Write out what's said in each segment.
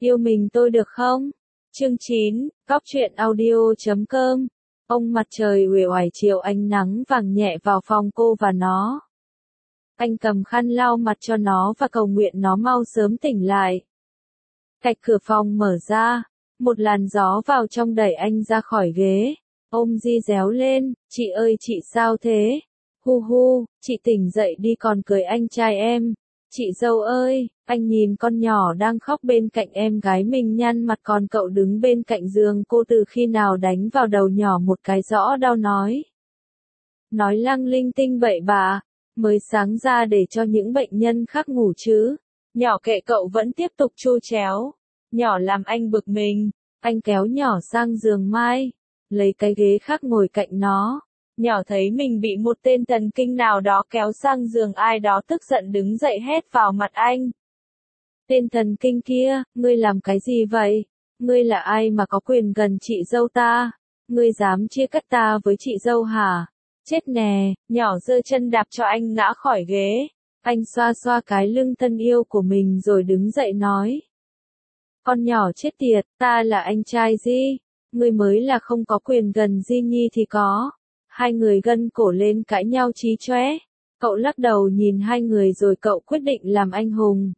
Yêu mình tôi được không? Chương 9, Cóc truyện audio.com. Ông mặt trời uể oải chiều ánh nắng vàng nhẹ vào phòng cô và nó. Anh cầm khăn lau mặt cho nó và cầu nguyện nó mau sớm tỉnh lại. Cạch cửa phòng mở ra, một làn gió vào trong đẩy anh ra khỏi ghế. Ôm Di réo lên, chị ơi chị sao thế? Hu hu, chị tỉnh dậy đi còn cười anh trai em. Chị dâu ơi, anh nhìn con nhỏ đang khóc bên cạnh em gái mình nhăn mặt còn cậu đứng bên cạnh giường cô từ khi nào đánh vào đầu nhỏ một cái rõ đau nói. Nói lăng linh tinh bậy bạ, mới sáng ra để cho những bệnh nhân khác ngủ chứ. Nhỏ kệ cậu vẫn tiếp tục chu chéo. Nhỏ làm anh bực mình, anh kéo nhỏ sang giường Mai, lấy cái ghế khác ngồi cạnh nó. Nhỏ thấy mình bị một tên thần kinh nào đó kéo sang giường ai đó tức giận đứng dậy hét vào mặt anh. Tên thần kinh kia, ngươi làm cái gì vậy? Ngươi là ai mà có quyền gần chị dâu ta? Ngươi dám chia cắt ta với chị dâu hả? Chết nè, nhỏ giơ chân đạp cho anh ngã khỏi ghế. Anh xoa xoa cái lưng thân yêu của mình rồi đứng dậy nói. Con nhỏ chết tiệt, ta là anh trai Di. Ngươi mới là không có quyền gần Di Nhi thì có. Hai người gân cổ lên cãi nhau chí chóe. Cậu lắc đầu nhìn hai người rồi cậu quyết định làm anh hùng.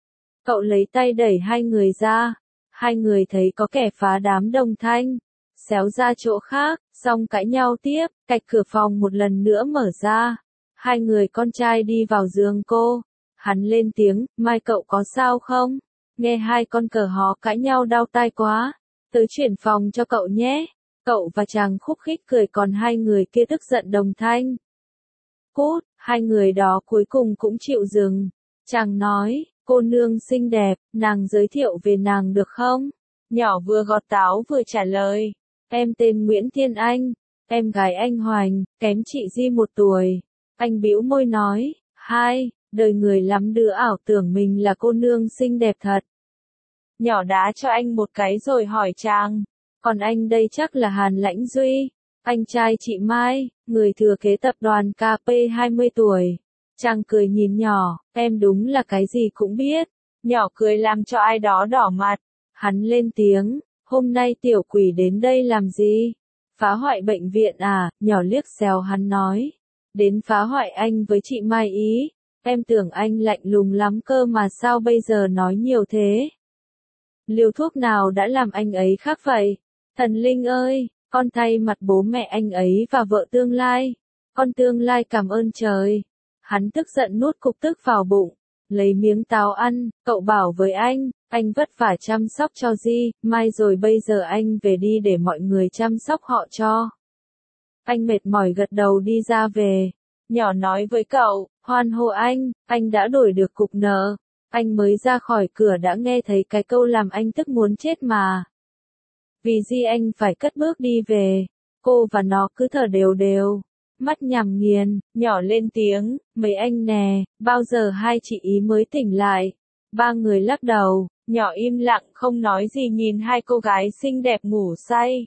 Cậu lấy tay đẩy hai người ra. Hai người thấy có kẻ phá đám đồng thanh. Xéo ra chỗ khác, xong cãi nhau tiếp, cạch cửa phòng một lần nữa mở ra. Hai người con trai đi vào giường cô. Hắn lên tiếng, Mai cậu có sao không? Nghe hai con cờ hó cãi nhau đau tai quá. Tớ chuyển phòng cho cậu nhé. Cậu và chàng khúc khích cười còn hai người kia tức giận đồng thanh. Cút, hai người đó cuối cùng cũng chịu dừng. Chàng nói, cô nương xinh đẹp, nàng giới thiệu về nàng được không? Nhỏ vừa gọt táo vừa trả lời. Em tên Nguyễn Thiên Anh, em gái anh Hoành, kém chị Di 1 tuổi. Anh bĩu môi nói, hai, đời người lắm đứa ảo tưởng mình là cô nương xinh đẹp thật. Nhỏ đá cho anh một cái rồi hỏi chàng. Còn anh đây chắc là Hàn Lãnh Duy, anh trai chị Mai, người thừa kế tập đoàn KP 20 tuổi. Chàng cười nhìn nhỏ, em đúng là cái gì cũng biết. Nhỏ cười làm cho ai đó đỏ mặt. Hắn lên tiếng, hôm nay tiểu quỷ đến đây làm gì? Phá hoại bệnh viện à? Nhỏ liếc xéo hắn nói. Đến phá hoại anh với chị Mai ý. Em tưởng anh lạnh lùng lắm cơ mà sao bây giờ nói nhiều thế? Liều thuốc nào đã làm anh ấy khác vậy? Thần linh ơi, con thay mặt bố mẹ anh ấy và vợ tương lai. Con tương lai cảm ơn trời. Hắn tức giận nuốt cục tức vào bụng. Lấy miếng táo ăn, cậu bảo với anh vất vả chăm sóc cho Di, Mai rồi bây giờ anh về đi để mọi người chăm sóc họ cho. Anh mệt mỏi gật đầu đi ra về. Nhỏ nói với cậu, hoan hô anh đã đổi được cục nợ. Anh mới ra khỏi cửa đã nghe thấy cái câu làm anh tức muốn chết mà. Vì Di anh phải cất bước đi về. Cô và nó cứ thở đều đều. Mắt nhằm nghiền, nhỏ lên tiếng, mấy anh nè, bao giờ hai chị ý mới tỉnh lại? Ba người lắc đầu, nhỏ im lặng không nói gì nhìn hai cô gái xinh đẹp ngủ say.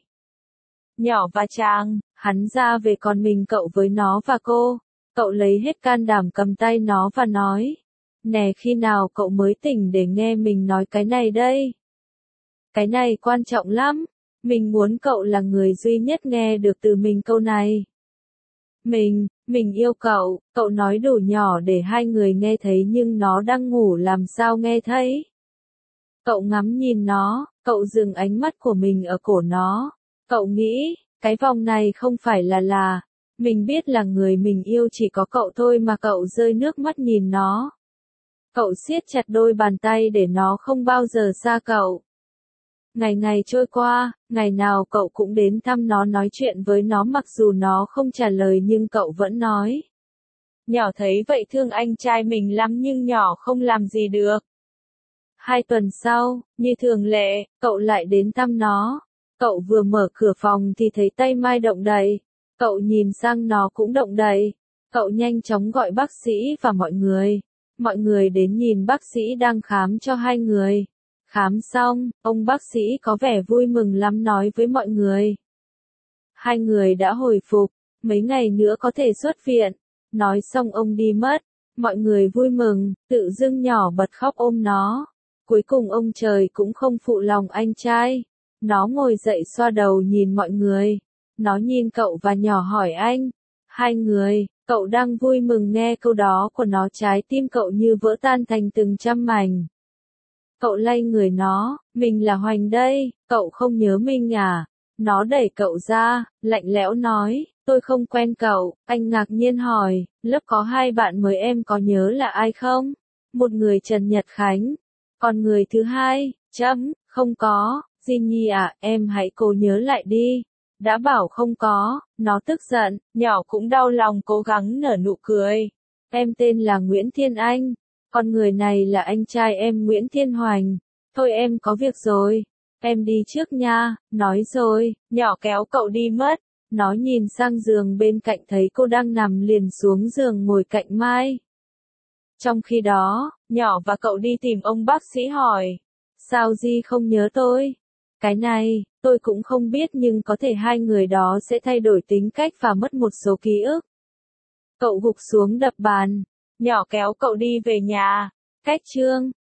Nhỏ và chàng, hắn ra về còn mình cậu với nó và cô. Cậu lấy hết can đảm cầm tay nó và nói. Nè khi nào cậu mới tỉnh để nghe mình nói cái này đây? Cái này quan trọng lắm. Mình muốn cậu là người duy nhất nghe được từ mình câu này. Mình yêu cậu, cậu nói đủ nhỏ để hai người nghe thấy nhưng nó đang ngủ làm sao nghe thấy. Cậu ngắm nhìn nó, cậu dừng ánh mắt của mình ở cổ nó. Cậu nghĩ, cái vòng này không phải là. Mình biết là người mình yêu chỉ có cậu thôi mà cậu rơi nước mắt nhìn nó. Cậu siết chặt đôi bàn tay để nó không bao giờ xa cậu. Ngày trôi qua, ngày nào cậu cũng đến thăm nó nói chuyện với nó mặc dù nó không trả lời nhưng cậu vẫn nói. Nhỏ thấy vậy thương anh trai mình lắm nhưng nhỏ không làm gì được. 2 tuần sau, như thường lệ, cậu lại đến thăm nó. Cậu vừa mở cửa phòng thì thấy tay Mai động đậy. Cậu nhìn sang nó cũng động đậy. Cậu nhanh chóng gọi bác sĩ và mọi người. Mọi người đến nhìn bác sĩ đang khám cho hai người. Khám xong, ông bác sĩ có vẻ vui mừng lắm nói với mọi người. Hai người đã hồi phục, mấy ngày nữa có thể xuất viện. Nói xong ông đi mất. Mọi người vui mừng, tự dưng nhỏ bật khóc ôm nó. Cuối cùng ông trời cũng không phụ lòng anh trai. Nó ngồi dậy xoa đầu nhìn mọi người. Nó nhìn cậu và nhỏ hỏi anh. Hai người, cậu đang vui mừng nghe câu đó của nó, trái tim cậu như vỡ tan thành từng trăm mảnh. Cậu lay người nó, mình là Hoành đây, cậu không nhớ mình à? Nó đẩy cậu ra, lạnh lẽo nói, tôi không quen cậu. Anh ngạc nhiên hỏi, lớp có 2 bạn mới em có nhớ là ai không? Một người Trần Nhật Khánh, còn người thứ hai, không có. Di Nhi à, em hãy cố nhớ lại đi. Đã bảo không có. Nó tức giận, nhỏ cũng đau lòng cố gắng nở nụ cười. Em tên là Nguyễn Thiên Anh. Con người này là anh trai em Nguyễn Thiên Hoành. Thôi em có việc rồi. Em đi trước nha. Nói rồi, nhỏ kéo cậu đi mất. Nó nhìn sang giường bên cạnh thấy cô đang nằm liền xuống giường ngồi cạnh Mai. Trong khi đó, nhỏ và cậu đi tìm ông bác sĩ hỏi. Sao Di không nhớ tôi? Cái này, tôi cũng không biết, nhưng có thể hai người đó sẽ thay đổi tính cách và mất một số ký ức. Cậu gục xuống đập bàn. Nhỏ kéo cậu đi về nhà. Cách chương